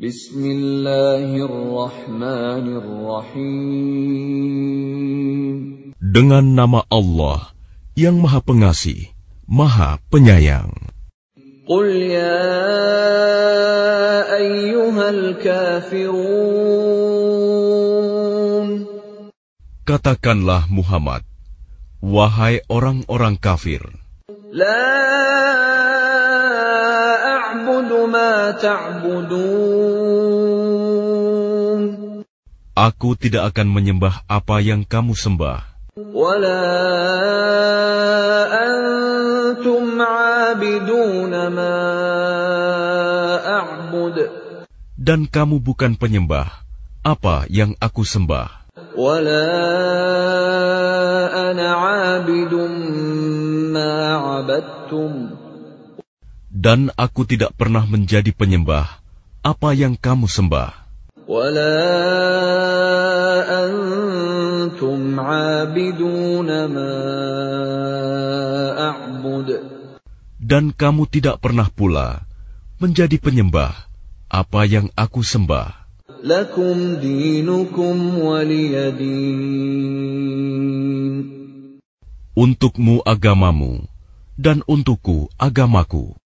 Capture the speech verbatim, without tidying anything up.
Bismillahirrahmanirrahim. Dengan nama Allah yang Maha Pengasih, Maha Penyayang. Qul ya ayyuhal kafirun. Katakanlah Muhammad, wahai orang-orang kafir. La a'budu ma ta'budun. Aku tidak akan menyembah apa yang kamu sembah. Wala antum 'abiduna ma a'bud. Dan kamu bukan penyembah apa yang aku sembah. Wala ana 'abidun ma 'abadtum. Dan aku tidak pernah menjadi penyembah apa yang kamu sembah. Wala antum 'abiduna ma a'bud. Dan kamu tidak pernah pula menjadi penyembah apa yang aku sembah. Lakum dinukum waliyadin. Untukmu agamamu, dan untukku agamaku.